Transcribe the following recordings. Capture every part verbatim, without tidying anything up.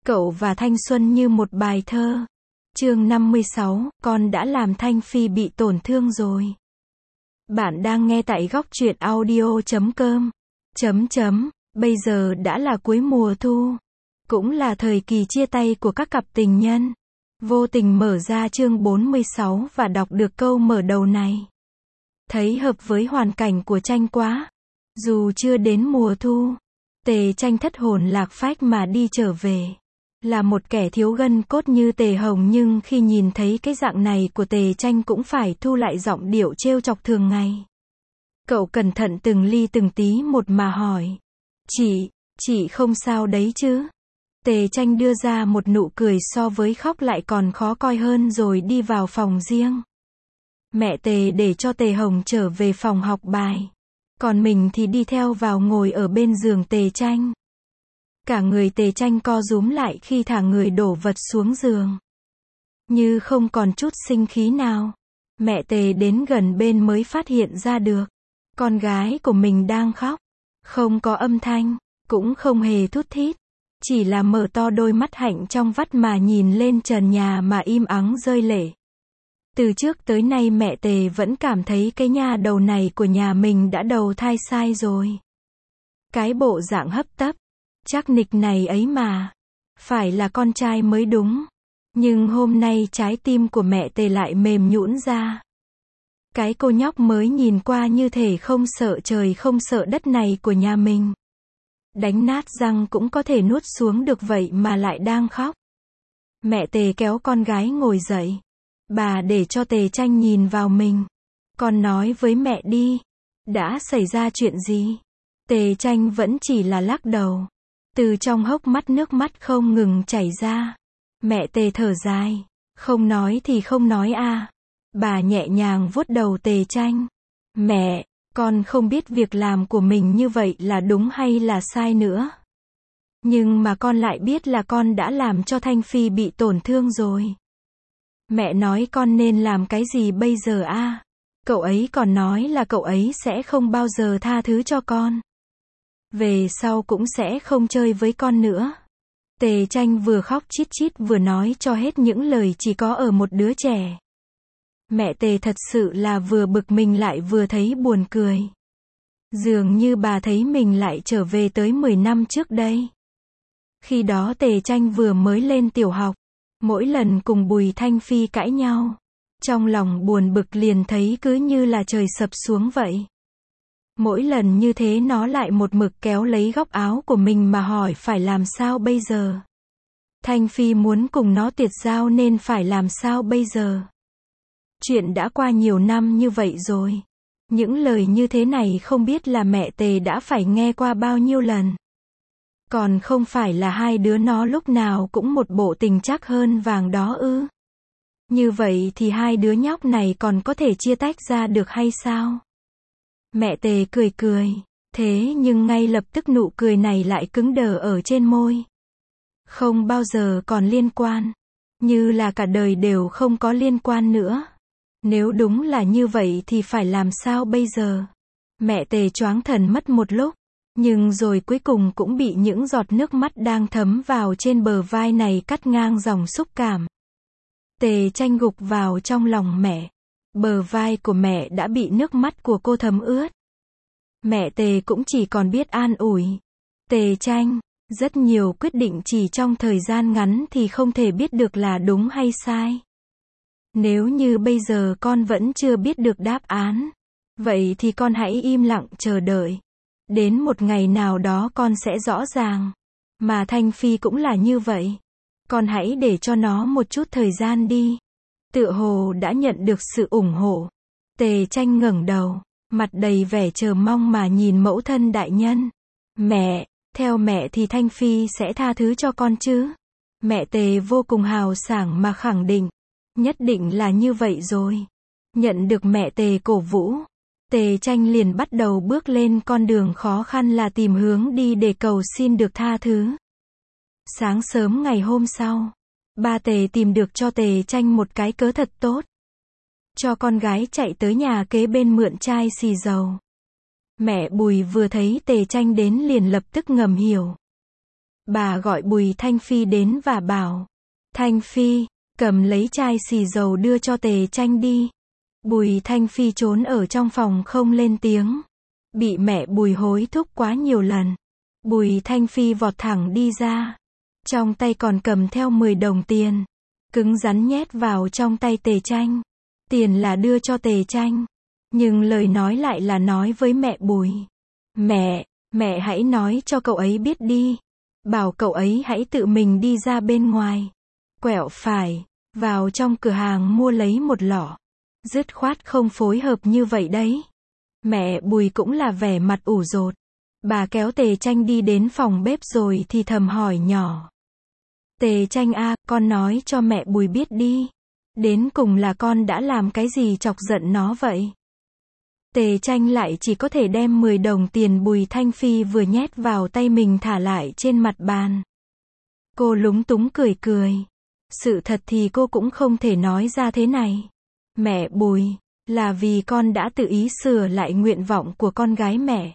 Cậu và thanh xuân như một bài thơ. Chương năm mươi sáu, con đã làm Thanh Phi bị tổn thương rồi. Bạn đang nghe tại góc truyện audio chấm com. Chấm chấm, bây giờ đã là cuối mùa thu. Cũng là thời kỳ chia tay của các cặp tình nhân. Vô tình mở ra chương bốn mươi sáu và đọc được câu mở đầu này. Thấy hợp với hoàn cảnh của Tranh quá. Dù chưa đến mùa thu, Tề Tranh thất hồn lạc phách mà đi trở về. Là một kẻ thiếu gân cốt như Tề Hồng, nhưng khi nhìn thấy cái dạng này của Tề Tranh cũng phải thu lại giọng điệu trêu chọc thường ngày. Cậu cẩn thận từng ly từng tí một mà hỏi. Chị, chị không sao đấy chứ? Tề Tranh đưa ra một nụ cười so với khóc lại còn khó coi hơn rồi đi vào phòng riêng. Mẹ Tề để cho Tề Hồng trở về phòng học bài. Còn mình thì đi theo vào ngồi ở bên giường Tề Tranh. Cả người Tề Tranh co rúm lại khi thả người đổ vật xuống giường. Như không còn chút sinh khí nào. Mẹ Tề đến gần bên mới phát hiện ra được. Con gái của mình đang khóc. Không có âm thanh, cũng không hề thút thít. Chỉ là mở to đôi mắt hạnh trong vắt mà nhìn lên trần nhà mà im ắng rơi lệ. Từ trước tới nay mẹ Tề vẫn cảm thấy cái nha đầu này của nhà mình đã đầu thai sai rồi. Cái bộ dạng hấp tấp, chắc nịch này ấy mà. Phải là con trai mới đúng. Nhưng hôm nay trái tim của mẹ Tề lại mềm nhũn ra. Cái cô nhóc mới nhìn qua như thể không sợ trời không sợ đất này của nhà mình. Đánh nát răng cũng có thể nuốt xuống được vậy mà lại đang khóc. Mẹ Tề kéo con gái ngồi dậy. Bà để cho Tề Tranh nhìn vào mình. Con nói với mẹ đi. Đã xảy ra chuyện gì? Tề Tranh vẫn chỉ là lắc đầu. Từ trong hốc mắt nước mắt không ngừng chảy ra. Mẹ Tề thở dài. Không nói thì không nói à. Bà nhẹ nhàng vuốt đầu Tề Tranh. Mẹ, con không biết việc làm của mình như vậy là đúng hay là sai nữa. Nhưng mà con lại biết là con đã làm cho Thanh Phi bị tổn thương rồi. Mẹ nói con nên làm cái gì bây giờ a? À? Cậu ấy còn nói là cậu ấy sẽ không bao giờ tha thứ cho con. Về sau cũng sẽ không chơi với con nữa. Tề Tranh vừa khóc chít chít vừa nói cho hết những lời chỉ có ở một đứa trẻ. Mẹ Tề thật sự là vừa bực mình lại vừa thấy buồn cười. Dường như bà thấy mình lại trở về tới mười năm trước đây. Khi đó Tề Tranh vừa mới lên tiểu học. Mỗi lần cùng Bùi Thanh Phi cãi nhau. Trong lòng buồn bực liền thấy cứ như là trời sập xuống vậy. Mỗi lần như thế nó lại một mực kéo lấy góc áo của mình mà hỏi phải làm sao bây giờ. Thanh Phi muốn cùng nó tiệt giao nên phải làm sao bây giờ. Chuyện đã qua nhiều năm như vậy rồi. Những lời như thế này không biết là mẹ Tề đã phải nghe qua bao nhiêu lần. Còn không phải là hai đứa nó lúc nào cũng một bộ tình chắc hơn vàng đó ư. Như vậy thì hai đứa nhóc này còn có thể chia tách ra được hay sao? Mẹ Tề cười cười. Thế nhưng ngay lập tức nụ cười này lại cứng đờ ở trên môi. Không bao giờ còn liên quan. Như là cả đời đều không có liên quan nữa. Nếu đúng là như vậy thì phải làm sao bây giờ? Mẹ Tề choáng thần mất một lúc. Nhưng rồi cuối cùng cũng bị những giọt nước mắt đang thấm vào trên bờ vai này cắt ngang dòng xúc cảm. Tề Tranh gục vào trong lòng mẹ. Bờ vai của mẹ đã bị nước mắt của cô thấm ướt. Mẹ Tề cũng chỉ còn biết an ủi. Tề Tranh, rất nhiều quyết định chỉ trong thời gian ngắn thì không thể biết được là đúng hay sai. Nếu như bây giờ con vẫn chưa biết được đáp án, vậy thì con hãy im lặng chờ đợi. Đến một ngày nào đó con sẽ rõ ràng. Mà Thanh Phi cũng là như vậy. Con hãy để cho nó một chút thời gian đi. Tựa hồ đã nhận được sự ủng hộ. Tề Tranh ngẩng đầu, mặt đầy vẻ chờ mong mà nhìn mẫu thân đại nhân. Mẹ, theo mẹ thì Thanh Phi sẽ tha thứ cho con chứ? Mẹ Tề vô cùng hào sảng mà khẳng định. Nhất định là như vậy rồi. Nhận được mẹ Tề cổ vũ. Tề Tranh liền bắt đầu bước lên con đường khó khăn là tìm hướng đi để cầu xin được tha thứ. Sáng sớm ngày hôm sau, ba Tề tìm được cho Tề Tranh một cái cớ thật tốt. Cho con gái chạy tới nhà kế bên mượn chai xì dầu. Mẹ Bùi vừa thấy Tề Tranh đến liền lập tức ngầm hiểu. Bà gọi Bùi Thanh Phi đến và bảo, Thanh Phi, cầm lấy chai xì dầu đưa cho Tề Tranh đi. Bùi Thanh Phi trốn ở trong phòng không lên tiếng. Bị mẹ Bùi hối thúc quá nhiều lần. Bùi Thanh Phi vọt thẳng đi ra. Trong tay còn cầm theo mười đồng tiền. Cứng rắn nhét vào trong tay Tề Tranh. Tiền là đưa cho Tề Tranh. Nhưng lời nói lại là nói với mẹ Bùi. Mẹ, mẹ hãy nói cho cậu ấy biết đi. Bảo cậu ấy hãy tự mình đi ra bên ngoài. Quẹo phải, vào trong cửa hàng mua lấy một lọ. Dứt khoát không phối hợp như vậy đấy. Mẹ Bùi cũng là vẻ mặt ủ rột. Bà kéo Tề Tranh đi đến phòng bếp rồi thì thầm hỏi nhỏ. Tề Tranh a, con nói cho mẹ Bùi biết đi. Đến cùng là con đã làm cái gì chọc giận nó vậy? Tề Tranh lại chỉ có thể đem mười đồng tiền Bùi Thanh Phi vừa nhét vào tay mình thả lại trên mặt bàn. Cô lúng túng cười cười. Sự thật thì cô cũng không thể nói ra thế này. Mẹ Bùi, là vì con đã tự ý sửa lại nguyện vọng của con gái mẹ.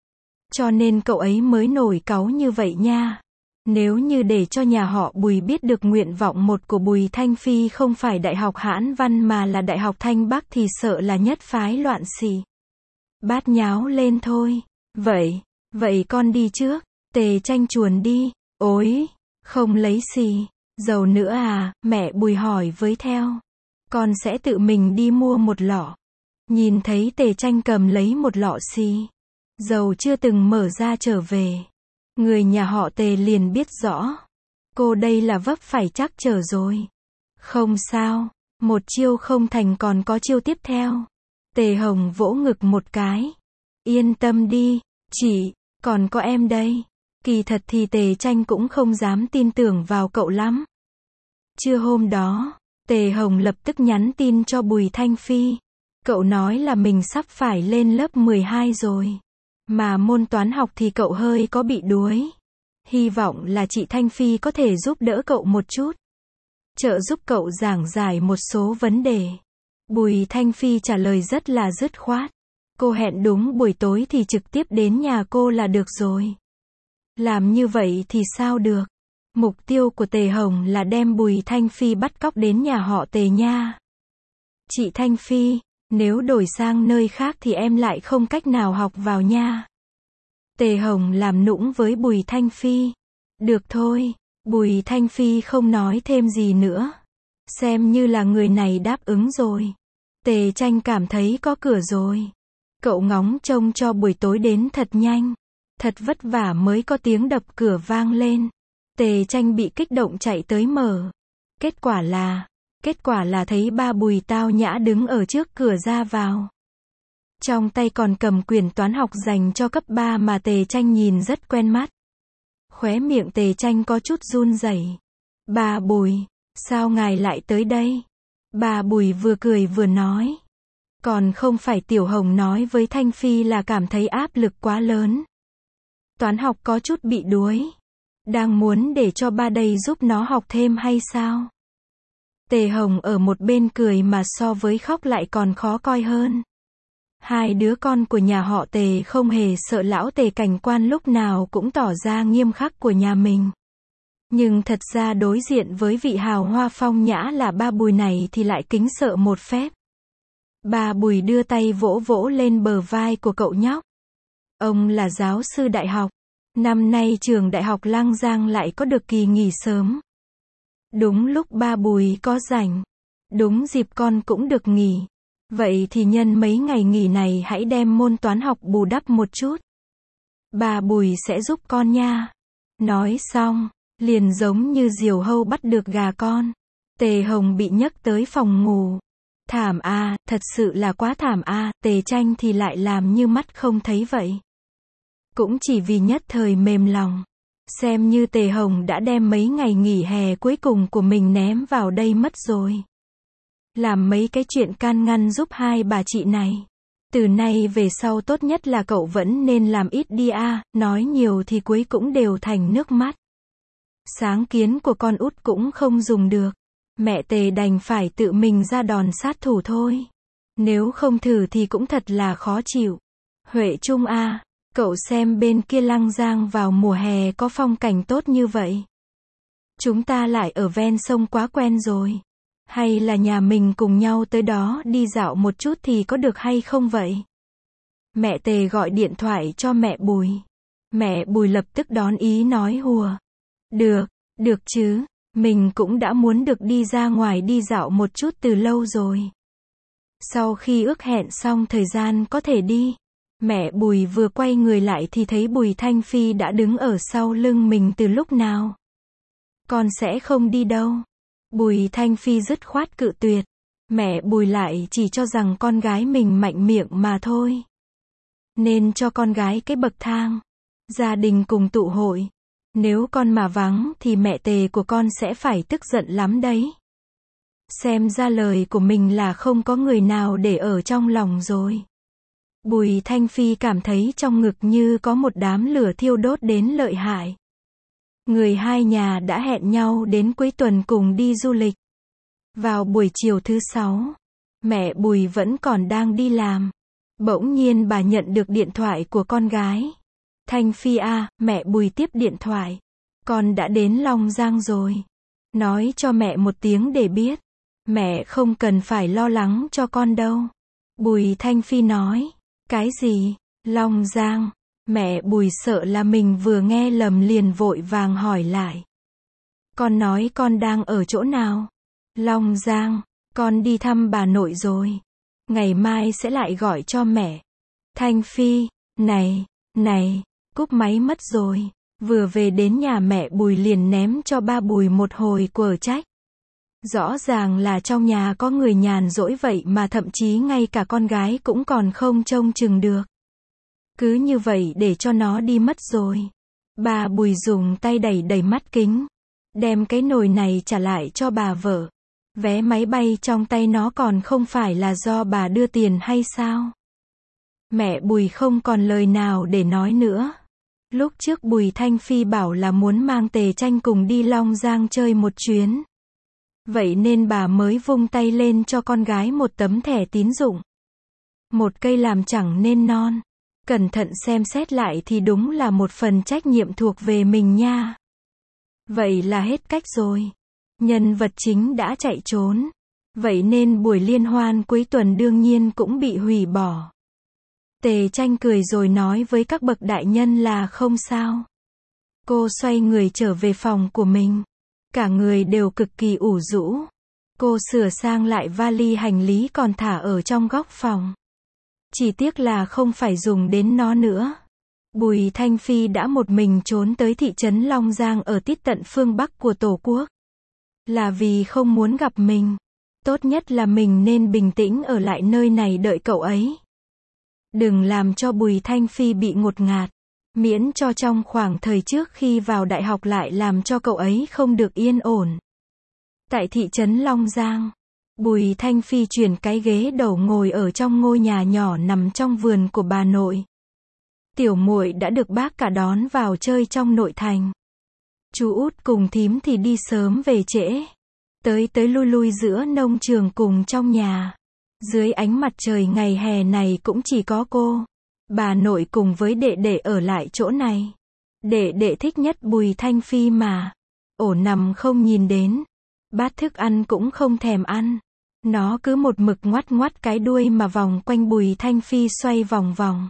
Cho nên cậu ấy mới nổi cáu như vậy nha. Nếu như để cho nhà họ Bùi biết được nguyện vọng một của Bùi Thanh Phi không phải Đại học Hãn Văn mà là Đại học Thanh Bắc thì sợ là nhất phái loạn xì. Bát nháo lên thôi. Vậy, vậy con đi trước. Tề Tranh chuồn đi. Ôi, không lấy xì dầu nữa à? Mẹ Bùi hỏi với theo. Con sẽ tự mình đi mua một lọ. Nhìn thấy Tề Tranh cầm lấy một lọ xì dầu chưa từng mở ra trở về. Người nhà họ Tề liền biết rõ. Cô đây là vấp phải trắc trở rồi. Không sao, một chiêu không thành còn có chiêu tiếp theo. Tề Hồng vỗ ngực một cái. Yên tâm đi, chị, còn có em đây. Kỳ thật thì Tề Tranh cũng không dám tin tưởng vào cậu lắm. Trưa hôm đó, Tề Hồng lập tức nhắn tin cho Bùi Thanh Phi. Cậu nói là mình sắp phải lên lớp mười hai rồi. Mà môn toán học thì cậu hơi có bị đuối. Hy vọng là chị Thanh Phi có thể giúp đỡ cậu một chút. Trợ giúp cậu giảng giải một số vấn đề. Bùi Thanh Phi trả lời rất là dứt khoát. Cô hẹn đúng buổi tối thì trực tiếp đến nhà cô là được rồi. Làm như vậy thì sao được? Mục tiêu của Tề Hồng là đem Bùi Thanh Phi bắt cóc đến nhà họ Tề nha. Chị Thanh Phi, nếu đổi sang nơi khác thì em lại không cách nào học vào nha. Tề Hồng làm nũng với Bùi Thanh Phi. Được thôi, Bùi Thanh Phi không nói thêm gì nữa. Xem như là người này đáp ứng rồi. Tề Tranh cảm thấy có cửa rồi. Cậu ngóng trông cho buổi tối đến thật nhanh. Thật vất vả mới có tiếng đập cửa vang lên. Tề Tranh bị kích động chạy tới mở. Kết quả là, kết quả là thấy ba Bùi tao nhã đứng ở trước cửa ra vào. Trong tay còn cầm quyển toán học dành cho cấp ba mà Tề Tranh nhìn rất quen mắt. Khóe miệng Tề Tranh có chút run rẩy. Bà Bùi, sao ngài lại tới đây? Bà Bùi vừa cười vừa nói. Còn không phải Tiểu Hồng nói với Thanh Phi là cảm thấy áp lực quá lớn. Toán học có chút bị đuối. Đang muốn để cho ba đây giúp nó học thêm hay sao? Tề Hồng ở một bên cười mà so với khóc lại còn khó coi hơn. Hai đứa con của nhà họ Tề không hề sợ lão Tề Cảnh Quan lúc nào cũng tỏ ra nghiêm khắc của nhà mình. Nhưng thật ra đối diện với vị hào hoa phong nhã là ba Bùi này thì lại kính sợ một phép. Ba Bùi đưa tay vỗ vỗ lên bờ vai của cậu nhóc. Ông là giáo sư đại học. Năm nay trường đại học Lăng Giang lại có được kỳ nghỉ sớm. Đúng lúc ba Bùi có rảnh. Đúng dịp con cũng được nghỉ. Vậy thì nhân mấy ngày nghỉ này hãy đem môn toán học bù đắp một chút. Bà Bùi sẽ giúp con nha. Nói xong, liền giống như diều hâu bắt được gà con. Tề Hồng bị nhấc tới phòng ngủ. Thảm a, thật sự là quá thảm a, Tề Tranh thì lại làm như mắt không thấy vậy. Cũng chỉ vì nhất thời mềm lòng. Xem như Tề Hồng đã đem mấy ngày nghỉ hè cuối cùng của mình ném vào đây mất rồi. Làm mấy cái chuyện can ngăn giúp hai bà chị này. Từ nay về sau tốt nhất là cậu vẫn nên làm ít đi a, nói nhiều thì cuối cũng đều thành nước mắt. Sáng kiến của con út cũng không dùng được. Mẹ Tề đành phải tự mình ra đòn sát thủ thôi. Nếu không thử thì cũng thật là khó chịu. Huệ Trung a, Cậu xem bên kia Lăng Giang vào mùa hè có phong cảnh tốt như vậy. Chúng ta lại ở ven sông quá quen rồi. Hay là nhà mình cùng nhau tới đó đi dạo một chút thì có được hay không vậy? Mẹ Tề gọi điện thoại cho mẹ Bùi. Mẹ Bùi lập tức đón ý nói hùa. Được, được chứ, mình cũng đã muốn được đi ra ngoài đi dạo một chút từ lâu rồi. Sau khi ước hẹn xong thời gian có thể đi, mẹ Bùi vừa quay người lại thì thấy Bùi Thanh Phi đã đứng ở sau lưng mình từ lúc nào. Con sẽ không đi đâu. Bùi Thanh Phi dứt khoát cự tuyệt. Mẹ Bùi lại chỉ cho rằng con gái mình mạnh miệng mà thôi. Nên cho con gái cái bậc thang. Gia đình cùng tụ hội. Nếu con mà vắng thì mẹ Tề của con sẽ phải tức giận lắm đấy. Xem ra lời của mình là không có người nào để ở trong lòng rồi. Bùi Thanh Phi cảm thấy trong ngực như có một đám lửa thiêu đốt đến lợi hại. Người hai nhà đã hẹn nhau đến cuối tuần cùng đi du lịch. Vào buổi chiều thứ sáu, mẹ Bùi vẫn còn đang đi làm. Bỗng nhiên bà nhận được điện thoại của con gái. Thanh Phi à, mẹ Bùi tiếp điện thoại. Con đã đến Long Giang rồi. Nói cho mẹ một tiếng để biết. Mẹ không cần phải lo lắng cho con đâu. Bùi Thanh Phi nói. Cái gì? Long Giang? Mẹ Bùi sợ là mình vừa nghe lầm liền vội vàng hỏi lại. Con nói con đang ở chỗ nào? Long Giang, con đi thăm bà nội rồi. Ngày mai sẽ lại gọi cho mẹ. Thanh Phi, này, này, cúp máy mất rồi. Vừa về đến nhà mẹ Bùi liền ném cho ba Bùi một hồi quở trách. Rõ ràng là trong nhà có người nhàn rỗi vậy mà thậm chí ngay cả con gái cũng còn không trông chừng được. Cứ như vậy để cho nó đi mất rồi. Bà Bùi dùng tay đẩy đẩy mắt kính. Đem cái nồi này trả lại cho bà vợ. Vé máy bay trong tay nó còn không phải là do bà đưa tiền hay sao? Mẹ Bùi không còn lời nào để nói nữa. Lúc trước Bùi Thanh Phi bảo là muốn mang Tề Tranh cùng đi Long Giang chơi một chuyến. Vậy nên bà mới vung tay lên cho con gái một tấm thẻ tín dụng. Một cây làm chẳng nên non. Cẩn thận xem xét lại thì đúng là một phần trách nhiệm thuộc về mình nha. Vậy là hết cách rồi. Nhân vật chính đã chạy trốn. Vậy nên buổi liên hoan cuối tuần đương nhiên cũng bị hủy bỏ. Tề Tranh cười rồi nói với các bậc đại nhân là không sao. Cô xoay người trở về phòng của mình. Cả người đều cực kỳ ủ rũ. Cô sửa sang lại vali hành lý còn thả ở trong góc phòng. Chỉ tiếc là không phải dùng đến nó nữa. Bùi Thanh Phi đã một mình trốn tới thị trấn Long Giang ở tít tận phương Bắc của Tổ quốc. Là vì không muốn gặp mình. Tốt nhất là mình nên bình tĩnh ở lại nơi này đợi cậu ấy. Đừng làm cho Bùi Thanh Phi bị ngột ngạt. Miễn cho trong khoảng thời trước khi vào đại học lại làm cho cậu ấy không được yên ổn. Tại thị trấn Long Giang, Bùi Thanh Phi chuyển cái ghế đầu ngồi ở trong ngôi nhà nhỏ nằm trong vườn của bà nội. Tiểu muội đã được bác cả đón vào chơi trong nội thành. Chú út cùng thím thì đi sớm về trễ. Tới tới lui lui giữa nông trường cùng trong nhà. Dưới ánh mặt trời ngày hè này cũng chỉ có cô, bà nội cùng với đệ đệ ở lại chỗ này. Đệ đệ thích nhất Bùi Thanh Phi mà. Ổ nằm không nhìn đến. Bát thức ăn cũng không thèm ăn. Nó cứ một mực ngoắt ngoắt cái đuôi mà vòng quanh Bùi Thanh Phi xoay vòng vòng.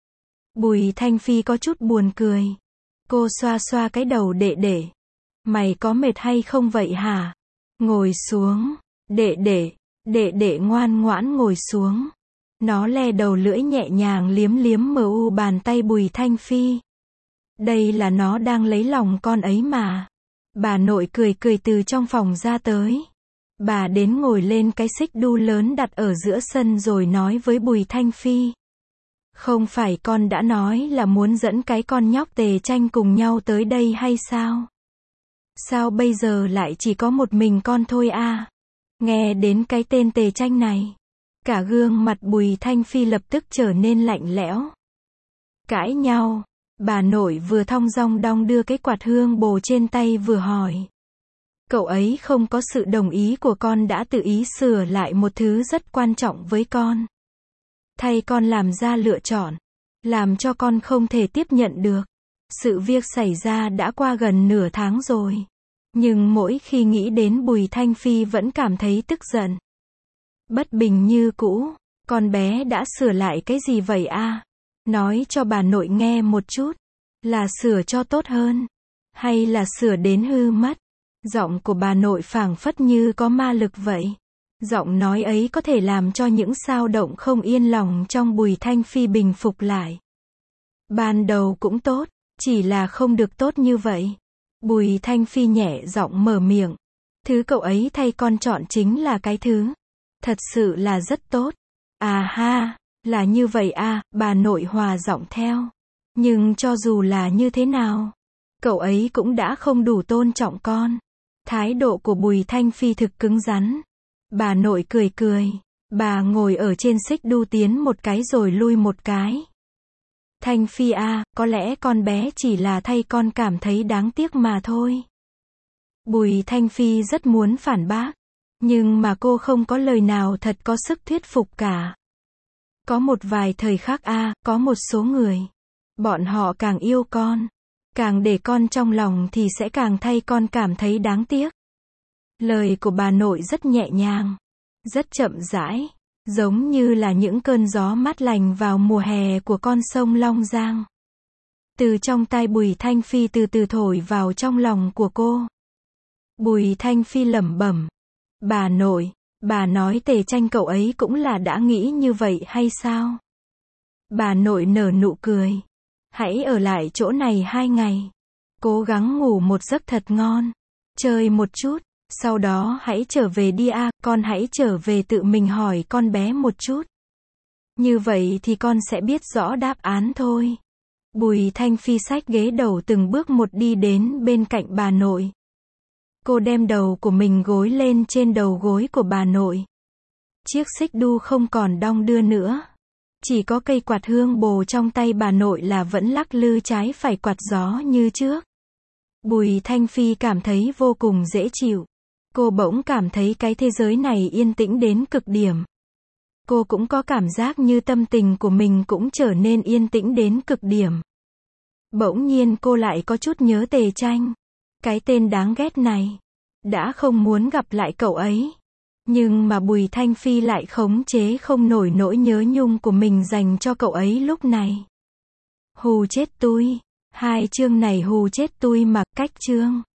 Bùi Thanh Phi có chút buồn cười. Cô xoa xoa cái đầu đệ đệ. Mày có mệt hay không vậy hả? Ngồi xuống. Đệ đệ. Đệ đệ ngoan ngoãn ngồi xuống. Nó le đầu lưỡi nhẹ nhàng liếm liếm mờ u bàn tay Bùi Thanh Phi. Đây là nó đang lấy lòng con ấy mà. Bà nội cười cười từ trong phòng ra tới. Bà đến ngồi lên cái xích đu lớn đặt ở giữa sân rồi nói với Bùi Thanh Phi. Không phải con đã nói là muốn dẫn cái con nhóc Tề Tranh cùng nhau tới đây hay sao? Sao bây giờ lại chỉ có một mình con thôi à? Nghe đến cái tên Tề Tranh này, cả gương mặt Bùi Thanh Phi lập tức trở nên lạnh lẽo. Cãi nhau, bà nội vừa thong dong đong đưa cái quạt hương bồ trên tay vừa hỏi. Cậu ấy không có sự đồng ý của con đã tự ý sửa lại một thứ rất quan trọng với con. Thay con làm ra lựa chọn. làm cho con không thể tiếp nhận được. Sự việc xảy ra đã qua gần nửa tháng rồi. Nhưng mỗi khi nghĩ đến Bùi Thanh Phi vẫn cảm thấy tức giận. Bất bình như cũ. Con bé đã sửa lại cái gì vậy a? Nói cho bà nội nghe một chút. Là sửa cho tốt hơn? Hay là sửa đến hư mất? Giọng của bà nội phảng phất như có ma lực vậy. Giọng nói ấy có thể làm cho những xao động không yên lòng trong Bùi Thanh Phi bình phục lại. Ban đầu cũng tốt, chỉ là không được tốt như vậy. Bùi Thanh Phi nhẹ giọng mở miệng. Thứ cậu ấy thay con chọn chính là cái thứ. Thật sự là rất tốt. À ha, là như vậy à, bà nội hòa giọng theo. Nhưng cho dù là như thế nào, cậu ấy cũng đã không đủ tôn trọng con. Thái độ của Bùi Thanh Phi thực cứng rắn. Bà nội cười cười. Bà ngồi ở trên xích đu tiến một cái rồi lui một cái. Thanh Phi à, có lẽ con bé chỉ là thay con cảm thấy đáng tiếc mà thôi. Bùi Thanh Phi rất muốn phản bác. Nhưng mà cô không có lời nào thật có sức thuyết phục cả. Có một vài thời khắc a, à, có một số người. Bọn họ càng yêu con. Càng để con trong lòng thì sẽ càng thay con cảm thấy đáng tiếc. Lời của bà nội rất nhẹ nhàng. Rất chậm rãi. Giống như là những cơn gió mát lành vào mùa hè của con sông Long Giang. Từ trong tai Bùi Thanh Phi từ từ thổi vào trong lòng của cô. Bùi Thanh Phi lẩm bẩm. Bà nội, bà nói Tề Tranh cậu ấy cũng là đã nghĩ như vậy hay sao? Bà nội nở nụ cười. Hãy ở lại chỗ này hai ngày. Cố gắng ngủ một giấc thật ngon. Chơi một chút. Sau đó hãy trở về đi a, à, con hãy trở về tự mình hỏi con bé một chút. Như vậy thì con sẽ biết rõ đáp án thôi. Bùi Thanh Phi xách ghế đầu từng bước một đi đến bên cạnh bà nội. Cô đem đầu của mình gối lên trên đầu gối của bà nội. Chiếc xích đu không còn đong đưa nữa. Chỉ có cây quạt hương bồ trong tay bà nội là vẫn lắc lư trái phải quạt gió như trước. Bùi Thanh Phi cảm thấy vô cùng dễ chịu. Cô bỗng cảm thấy cái thế giới này yên tĩnh đến cực điểm. Cô cũng có cảm giác như tâm tình của mình cũng trở nên yên tĩnh đến cực điểm. Bỗng nhiên cô lại có chút nhớ Tề Tranh. Cái tên đáng ghét này. Đã không muốn gặp lại cậu ấy. Nhưng mà Bùi Thanh Phi lại khống chế không nổi nỗi nhớ nhung của mình dành cho cậu ấy lúc này. Hù chết tui. Hai chương này hù chết tui mà, cách chương.